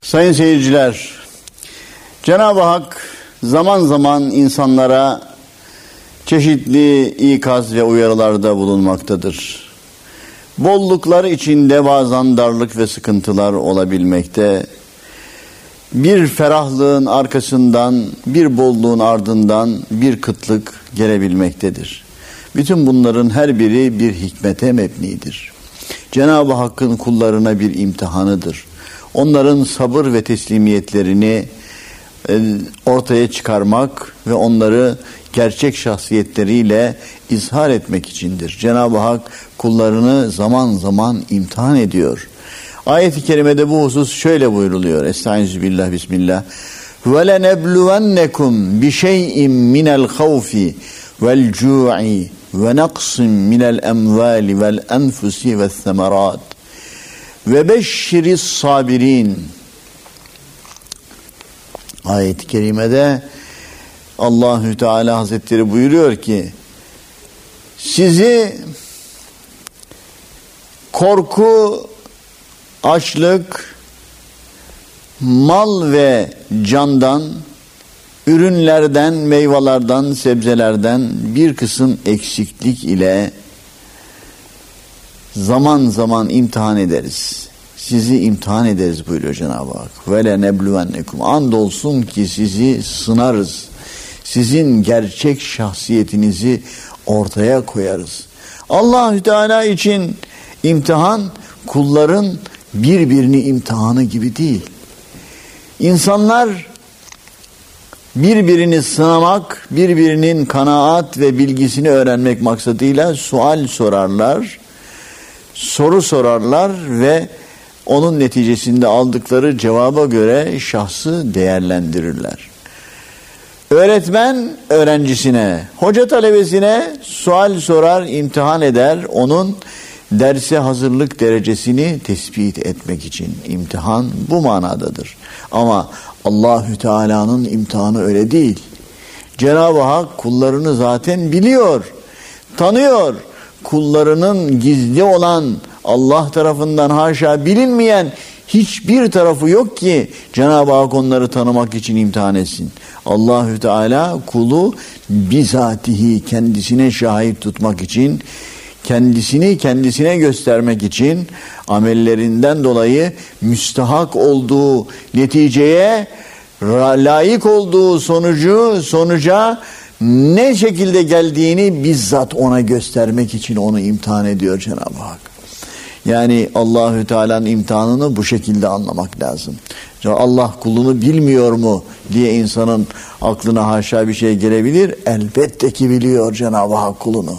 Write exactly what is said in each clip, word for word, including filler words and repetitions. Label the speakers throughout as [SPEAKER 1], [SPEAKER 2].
[SPEAKER 1] Sayın seyirciler, Cenab-ı Hak zaman zaman insanlara çeşitli ikaz ve uyarılarda bulunmaktadır. Bolluklar içinde bazen darlık ve sıkıntılar olabilmekte. Bir ferahlığın arkasından, bir bolluğun ardından bir kıtlık gelebilmektedir. Bütün bunların her biri bir hikmete mebnidir. Cenab-ı Hakk'ın kullarına bir imtihanıdır. Onların sabır ve teslimiyetlerini ortaya çıkarmak ve onları gerçek şahsiyetleriyle izhar etmek içindir. Cenab-ı Hak kullarını zaman zaman imtihan ediyor. Ayet-i kerimede bu husus şöyle buyruluyor. Estağfirullah, bismillah. وَلَنَبْلُوَنَّكُمْ بِشَيْءٍ مِنَ الْخَوْفِ وَالْجُوعِ وَنَقْصٍ مِنَ الْأَمْوَالِ وَالْأَنْفُسِ وَالثَّمَرَاتِ وَبَشِّرِ الصَّابِرِينَ. Ayet-i kerimede Allahü Teala Hazretleri buyuruyor ki, sizi korku, açlık, mal ve candan, ürünlerden, meyvelerden, sebzelerden bir kısım eksiklik ile zaman zaman imtihan ederiz. Sizi imtihan ederiz buyuruyor Cenab-ı Hak. Ve le nebluvennekum. Andolsun ki sizi sınarız. Sizin gerçek şahsiyetinizi ortaya koyarız. Allahü Teala için imtihan kulların birbirini imtihanı gibi değil. İnsanlar birbirini sınamak, birbirinin kanaat ve bilgisini öğrenmek maksadıyla sual sorarlar, soru sorarlar ve onun neticesinde aldıkları cevaba göre şahsı değerlendirirler. Öğretmen öğrencisine, hoca talebesine sual sorar, imtihan eder, onun derse hazırlık derecesini tespit etmek için imtihan bu manadadır. Ama Allahü Teala'nın imtihanı öyle değil. Cenab-ı Hak kullarını zaten biliyor, tanıyor. Kullarının gizli olan, Allah tarafından haşa bilinmeyen hiçbir tarafı yok ki Cenab-ı Hak onları tanımak için imtihan etsin. Allahü Teala kulu bizatihi kendisine şahit tutmak için, kendisini kendisine göstermek için amellerinden dolayı müstahak olduğu neticeye, layık olduğu sonucu, sonuca ne şekilde geldiğini bizzat ona göstermek için onu imtihan ediyor Cenab-ı Hak. Yani Allahü Teala'nın imtihanını bu şekilde anlamak lazım. Allah kulunu bilmiyor mu diye insanın aklına haşa bir şey gelebilir. Elbette ki biliyor Cenab-ı Hak kulunu.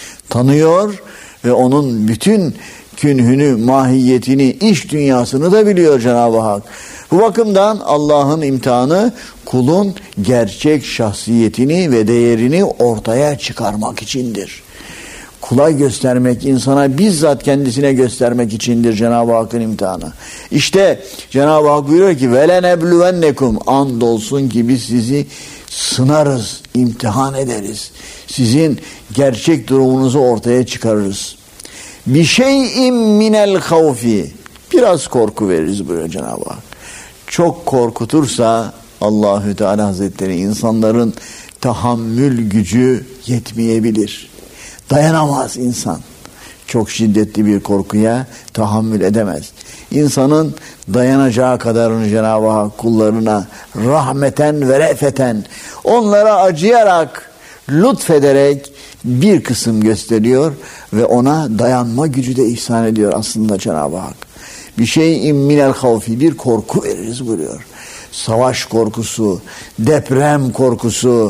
[SPEAKER 1] Tanıyor ve onun bütün künhünü, mahiyetini, iş dünyasını da biliyor Cenab-ı Hak. Bu bakımdan Allah'ın imtihanı kulun gerçek şahsiyetini ve değerini ortaya çıkarmak içindir. Kula göstermek, insana bizzat kendisine göstermek içindir Cenab-ı Hakk'ın imtihanı. İşte Cenab-ı Hak buyuruyor ki وَلَنَبْلُوَنَّكُمْ andolsun ki biz sizi sınarız, imtihan ederiz. Sizin gerçek durumunuzu ortaya çıkarırız. Bir şeyin minel havfi, biraz korku veririz buyuruyor Cenab-ı Hak. Çok korkutursa Allahü Teala Hazretleri insanların tahammül gücü yetmeyebilir. Dayanamaz insan. Çok şiddetli bir korkuya tahammül edemez. İnsanın dayanacağı kadarını Cenab-ı Hak kullarına rahmeten ve re'feten, onlara acıyarak, lütfederek bir kısım gösteriyor ve ona dayanma gücü de ihsan ediyor aslında Cenab-ı Hak. Bir şeyin minel havfi, bir korku veririz buyuruyor. Savaş korkusu, deprem korkusu,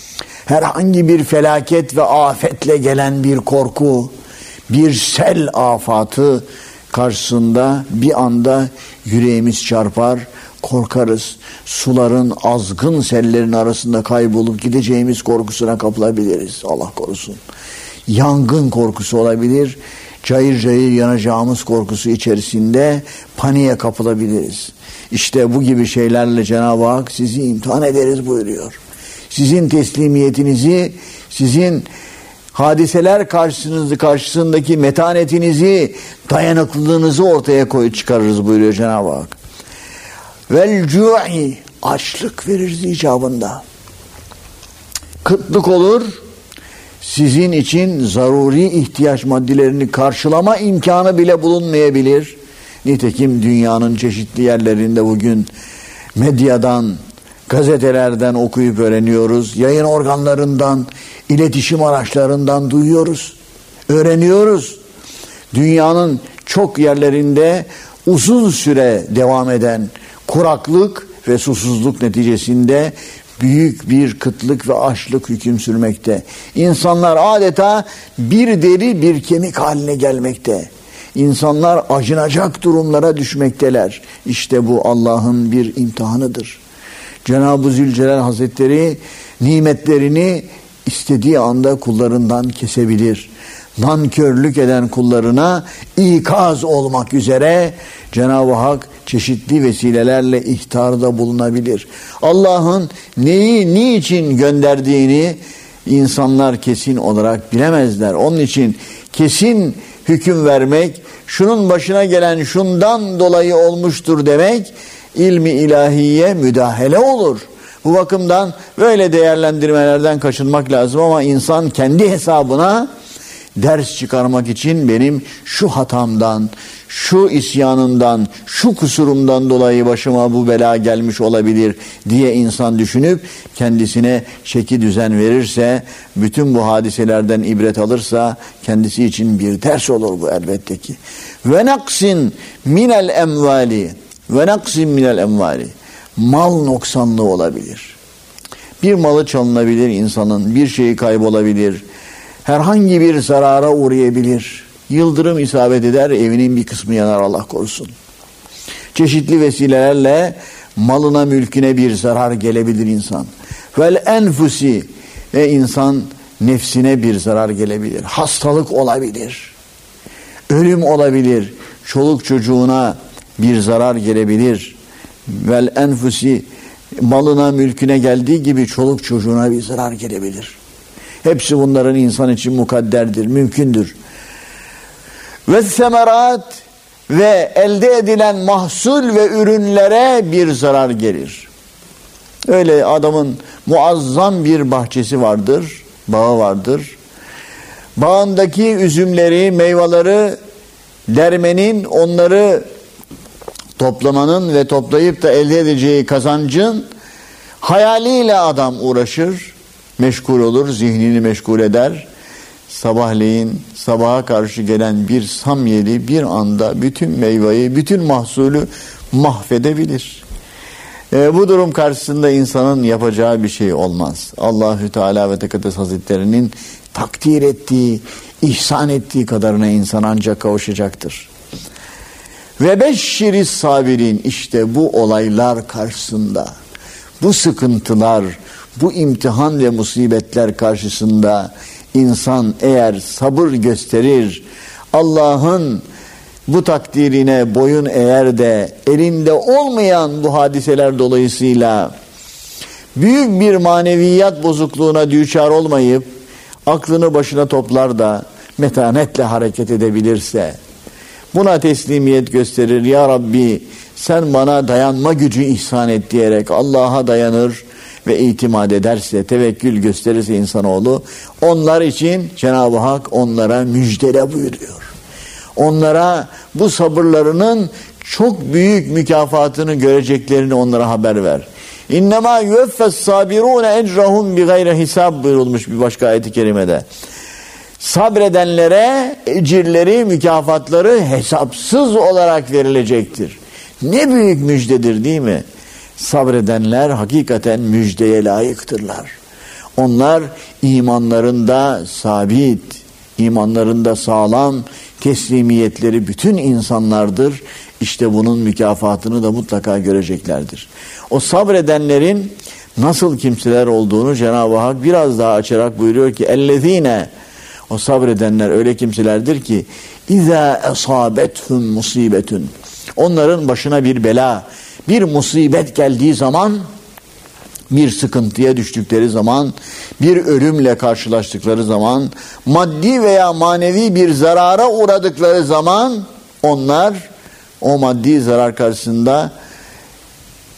[SPEAKER 1] herhangi bir felaket ve afetle gelen bir korku, bir sel afatı karşısında bir anda yüreğimiz çarpar, korkarız. Suların azgın sellerin arasında kaybolup gideceğimiz korkusuna kapılabiliriz. Allah korusun. Yangın korkusu olabilir. Cayır cayır yanacağımız korkusu içerisinde paniğe kapılabiliriz. İşte bu gibi şeylerle Cenab-ı Hak sizi imtihan ederiz buyuruyor. Sizin teslimiyetinizi, sizin hadiseler karşısınızda, karşısındaki metanetinizi, dayanıklılığınızı ortaya koy çıkarırız buyuruyor Cenab-ı Hak. vel cu'i, açlık verir icabında. Kıtlık olur, sizin için zaruri ihtiyaç maddelerini karşılama imkanı bile bulunmayabilir. Nitekim dünyanın çeşitli yerlerinde bugün medyadan, gazetelerden okuyup öğreniyoruz. Yayın organlarından, iletişim araçlarından duyuyoruz, öğreniyoruz. Dünyanın çok yerlerinde uzun süre devam eden kuraklık ve susuzluk neticesinde büyük bir kıtlık ve açlık hüküm sürmekte. İnsanlar adeta bir deri bir kemik haline gelmekte. İnsanlar acınacak durumlara düşmekteler. İşte bu Allah'ın bir imtihanıdır. Cenab-ı Zülcelal Hazretleri nimetlerini istediği anda kullarından kesebilir. Nankörlük eden kullarına ikaz olmak üzere Cenab-ı Hak çeşitli vesilelerle ihtarda bulunabilir. Allah'ın neyi niçin gönderdiğini insanlar kesin olarak bilemezler. Onun için kesin hüküm vermek, şunun başına gelen şundan dolayı olmuştur demek, ilmi ilahiye müdahale olur. Bu bakımdan böyle değerlendirmelerden kaçınmak lazım ama insan kendi hesabına ders çıkarmak için benim şu hatamdan, şu isyanımdan, şu kusurumdan dolayı başıma bu bela gelmiş olabilir diye insan düşünüp kendisine çeki düzen verirse, bütün bu hadiselerden ibret alırsa kendisi için bir ders olur bu elbette ki. Ve naksin minel emvali, ve naksin minel emvali, mal noksanlığı olabilir. Bir malı çalınabilir insanın, bir şeyi kaybolabilir, herhangi bir zarara uğrayabilir. Yıldırım isabet eder, evinin bir kısmı yanar, Allah korusun. Çeşitli vesilelerle malına, mülküne bir zarar gelebilir insan. Vel enfusi, ve insan nefsine bir zarar gelebilir. Hastalık olabilir. Ölüm olabilir. Çoluk çocuğuna bir zarar gelebilir. Vel enfusi, malına, mülküne geldiği gibi çoluk çocuğuna bir zarar gelebilir. Hepsi bunların insan için mukadderdir, mümkündür. Ve semerat, ve elde edilen mahsul ve ürünlere bir zarar gelir. Öyle adamın muazzam bir bahçesi vardır, bağı vardır. Bağındaki üzümleri, meyveleri dermenin, onları toplamanın ve toplayıp da elde edeceği kazancın hayaliyle adam uğraşır, meşgul olur, zihnini meşgul eder. Sabahleyin sabaha karşı gelen bir samyeli bir anda bütün meyveyi, bütün mahsulü mahvedebilir. E, bu durum karşısında insanın yapacağı bir şey olmaz. Allahü Teala ve Tekaddes Hazretlerinin takdir ettiği, ihsan ettiği kadarına insan ancak kavuşacaktır. Ve beşşiris sabirin, işte bu olaylar karşısında, bu sıkıntılar, bu imtihan ve musibetler karşısında insan eğer sabır gösterir, Allah'ın bu takdirine boyun eğer de elinde olmayan bu hadiseler dolayısıyla büyük bir maneviyat bozukluğuna düçar olmayıp aklını başına toplar da metanetle hareket edebilirse, buna teslimiyet gösterir, ya Rabbi sen bana dayanma gücü ihsan et diyerek Allah'a dayanır ve itimat ederse, tevekkül gösterirse insanoğlu, onlar için Cenab-ı Hak onlara müjdele buyuruyor. Onlara bu sabırlarının çok büyük mükafatını göreceklerini onlara haber ver. İnnemâ yüeffes sabirûne ecrahum bi gayri hisab buyurulmuş bir başka ayet-i kerimede. Sabredenlere ecirleri, mükafatları hesapsız olarak verilecektir. Ne büyük müjdedir değil mi? Sabredenler hakikaten müjdeye layıktırlar. Onlar imanlarında sabit, imanlarında sağlam, teslimiyetleri bütün insanlardır. İşte bunun mükafatını da mutlaka göreceklerdir. O sabredenlerin nasıl kimseler olduğunu Cenab-ı Hak biraz daha açarak buyuruyor ki ellezine, o sabredenler öyle kimselerdir ki İza esabethum musibetun, onların başına bir bela, bir musibet geldiği zaman, bir sıkıntıya düştükleri zaman, bir ölümle karşılaştıkları zaman, maddi veya manevi bir zarara uğradıkları zaman onlar o maddi zarar karşısında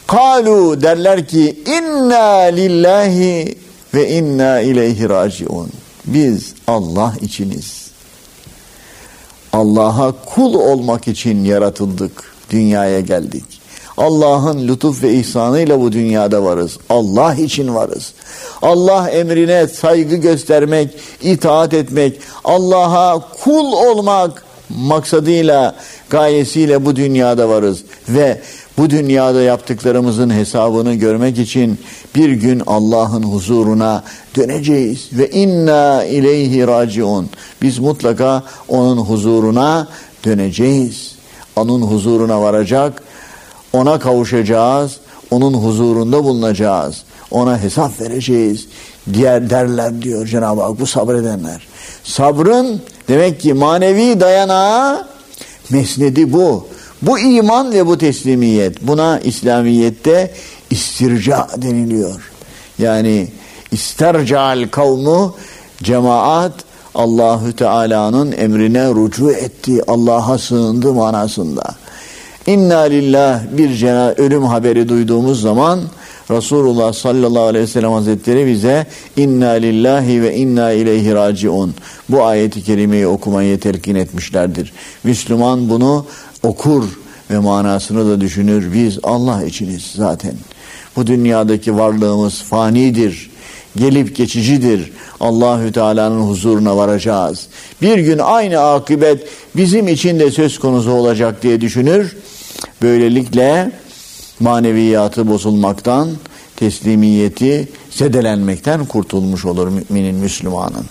[SPEAKER 1] Kalu derler ki inna lillahi ve inna ileyhi raciun. Biz Allah içiniz. Allah'a kul olmak için yaratıldık. Dünyaya geldik. Allah'ın lütuf ve ihsanıyla bu dünyada varız. Allah için varız. Allah emrine saygı göstermek, itaat etmek, Allah'a kul olmak maksadıyla, gayesiyle bu dünyada varız. Ve bu dünyada yaptıklarımızın hesabını görmek için bir gün Allah'ın huzuruna döneceğiz. Ve inna ileyhi raciun. Biz mutlaka onun huzuruna döneceğiz. Onun huzuruna varacak, ona kavuşacağız, onun huzurunda bulunacağız. Ona hesap vereceğiz. Diğer derler diyor Cenab-ı Hak bu sabredenler. Sabrın demek ki manevi dayanağı, mesnedi bu. Bu iman ve bu teslimiyet. Buna İslamiyet'te istirca deniliyor. Yani istercal kavmu, cemaat Allahü Teala'nın emrine rücu etti, Allah'a sığındı manasında. İnna lillah bir cena ölüm haberi duyduğumuz zaman Resulullah sallallahu aleyhi ve sellem Hazretleri bize inna lillahi ve inna ileyhi raciun bu ayeti kerimeyi okumayı telkin etmişlerdir. Müslüman bunu okur ve manasını da düşünür. Biz Allah içiniz zaten. Bu dünyadaki varlığımız fanidir. Gelip geçicidir. Allahü Teala'nın huzuruna varacağız. Bir gün aynı akıbet bizim için de söz konusu olacak diye düşünür. Böylelikle maneviyatı bozulmaktan, teslimiyeti zedelenmekten kurtulmuş olur müminin, Müslümanın.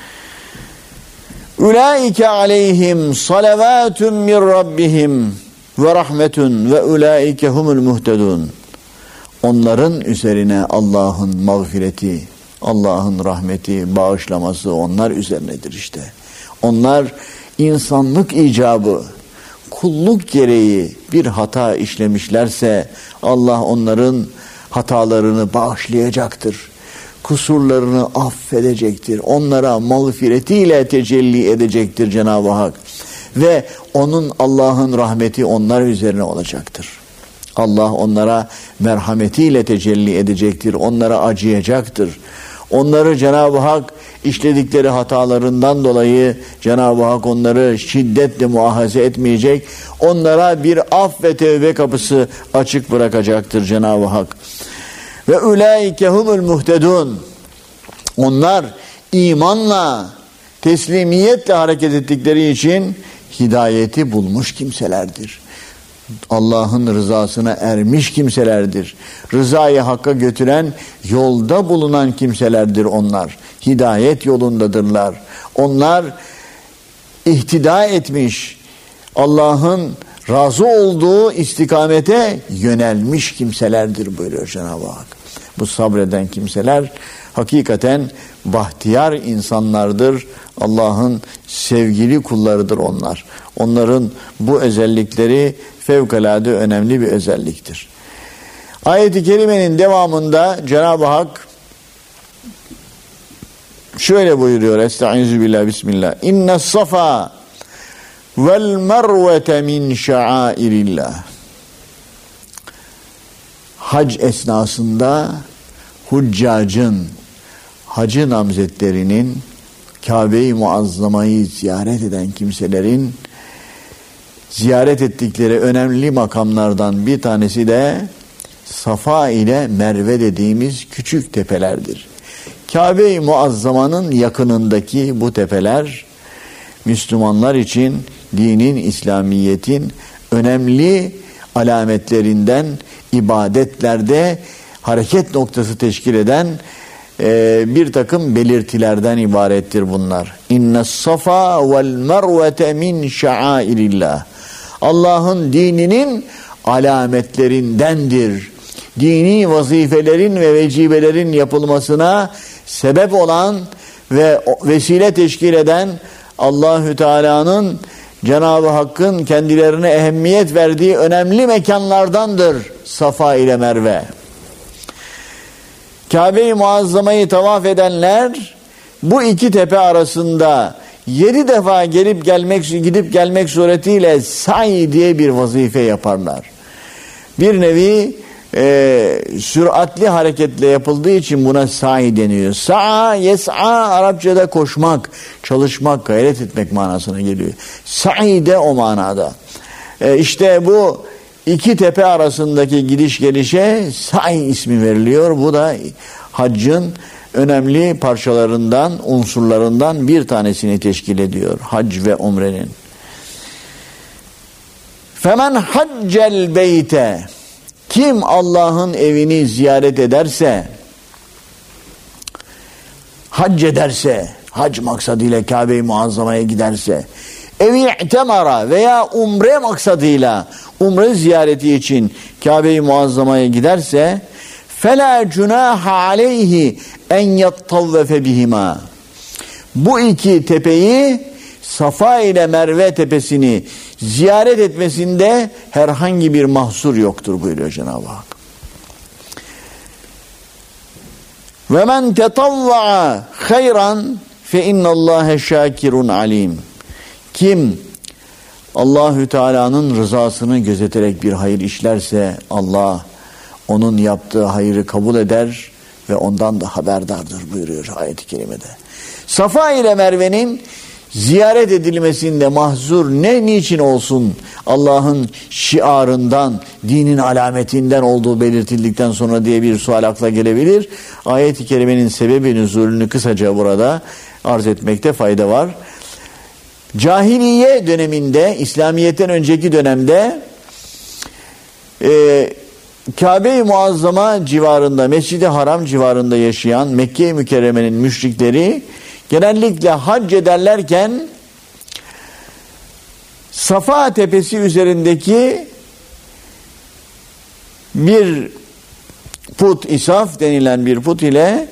[SPEAKER 1] Ulaike aleyhim salavatun min rabbihim ve rahmetun ve ulaike humul muhtedun. Onların üzerine Allah'ın mağfireti, Allah'ın rahmeti, bağışlaması onlar üzerinedir işte. Onlar insanlık icabı, kulluk gereği bir hata işlemişlerse Allah onların hatalarını bağışlayacaktır. Kusurlarını affedecektir. Onlara mağfiretiyle tecelli edecektir Cenab-ı Hak. Ve onun Allah'ın rahmeti onlar üzerine olacaktır. Allah onlara merhametiyle tecelli edecektir. Onlara acıyacaktır. Onları Cenab-ı Hak işledikleri hatalarından dolayı Cenab-ı Hak onları şiddetle muahaze etmeyecek. Onlara bir af ve tevbe kapısı açık bırakacaktır Cenab-ı Hak. Ve ulaike humul muhtedun. Onlar imanla, teslimiyetle hareket ettikleri için hidayeti bulmuş kimselerdir. Allah'ın rızasına ermiş kimselerdir. Rızayı Hakk'a götüren, yolda bulunan kimselerdir onlar. Hidayet yolundadırlar. Onlar ihtida etmiş, Allah'ın razı olduğu istikamete yönelmiş kimselerdir buyuruyor Cenab-ı Hak. Bu sabreden kimseler hakikaten bahtiyar insanlardır. Allah'ın sevgili kullarıdır onlar. Onların bu özellikleri fevkalade önemli bir özelliktir. Ayet-i kerimenin devamında Cenab-ı Hak şöyle buyuruyor. Estaizu billah, bismillah. İnne safa vel mervete min şa'airillah. Hac esnasında huccacın, hacı namzetlerinin, Kabe-i Muazzama'yı ziyaret eden kimselerin ziyaret ettikleri önemli makamlardan bir tanesi de Safa ile Merve dediğimiz küçük tepelerdir. Kabe-i Muazzama'nın yakınındaki bu tepeler Müslümanlar için dinin, İslamiyet'in önemli alametlerinden, ibadetlerde hareket noktası teşkil eden e, bir takım belirtilerden ibarettir bunlar. İnne safa vel mervete min şa'airillah. Allah'ın dininin alametlerindendir. Dini vazifelerin ve vecibelerin yapılmasına sebep olan ve vesile teşkil eden Allahü Teala'nın, Cenab-ı Hakk'ın kendilerine ehemmiyet verdiği önemli mekanlardandır Safa ile Merve. Kabe-i Muazzama'yı tavaf edenler bu iki tepe arasında yedi defa gelip gelmek gidip gelmek suretiyle sa'i diye bir vazife yaparlar. Bir nevi e, süratli hareketle yapıldığı için buna sa'i deniyor. Sa'a, yes'a Arapçada koşmak, çalışmak, gayret etmek manasına geliyor. Sa'i de o manada. E, işte bu iki tepe arasındaki gidiş gelişe sa'i ismi veriliyor. Bu da haccın önemli parçalarından, unsurlarından bir tanesini teşkil ediyor. Hac ve umrenin. Femen haccel beyte, kim Allah'ın evini ziyaret ederse, hac ederse, hac maksadıyla Kabe-i Muazzama'ya giderse, evi i'temara veya umre maksadıyla umre ziyareti için Kabe-i Muazzama'ya giderse, فَلَا جُنَاهَ عَلَيْهِ اَنْ يَطَّوَّفَ بِهِمَا. Bu iki tepeyi, Safa ile Merve tepesini ziyaret etmesinde herhangi bir mahsur yoktur buyuruyor Cenab-ı Hak. Ve men tetavva hayran fe innallaha şakirun alim. Kim Allahü Teala'nın rızasını gözeterek bir hayır işlerse Allah onun yaptığı hayrı kabul eder ve ondan da haberdardır buyuruyor ayet-i kerimede. Safa ile Merve'nin ziyaret edilmesinde mahzur ne, niçin olsun? Allah'ın şiarından, dinin alametinden olduğu belirtildikten sonra diye bir sual akla gelebilir. Ayet-i kerimenin sebebi nüzulünü kısaca burada arz etmekte fayda var. Cahiliye döneminde, İslamiyet'ten önceki dönemde e, Kabe-i Muazzama civarında, Mescid-i Haram civarında yaşayan Mekke-i Mükerreme'nin müşrikleri genellikle hac ederlerken Safa tepesi üzerindeki bir put, İsaf denilen bir put ile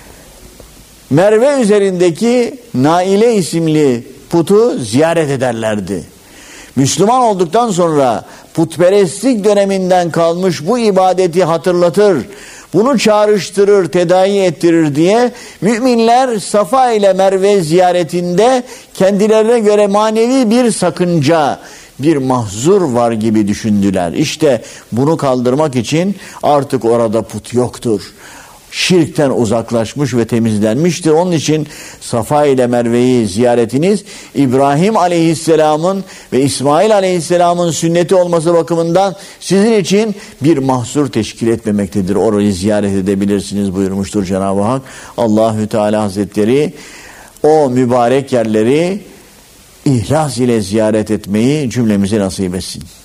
[SPEAKER 1] Merve üzerindeki Naile isimli putu ziyaret ederlerdi. Müslüman olduktan sonra putperestlik döneminden kalmış bu ibadeti hatırlatır, bunu çağrıştırır, tedavi ettirir diye müminler Safa ile Merve ziyaretinde kendilerine göre manevi bir sakınca, bir mahzur var gibi düşündüler. İşte bunu kaldırmak için artık orada put yoktur. Şirkten uzaklaşmış ve temizlenmiştir. Onun için Safa ile Merve'yi ziyaretiniz İbrahim Aleyhisselam'ın ve İsmail Aleyhisselam'ın sünneti olması bakımından sizin için bir mahsur teşkil etmemektedir. Orayı ziyaret edebilirsiniz buyurmuştur Cenab-ı Hak. Allahü Teala Hazretleri o mübarek yerleri ihlas ile ziyaret etmeyi cümlemize nasip etsin.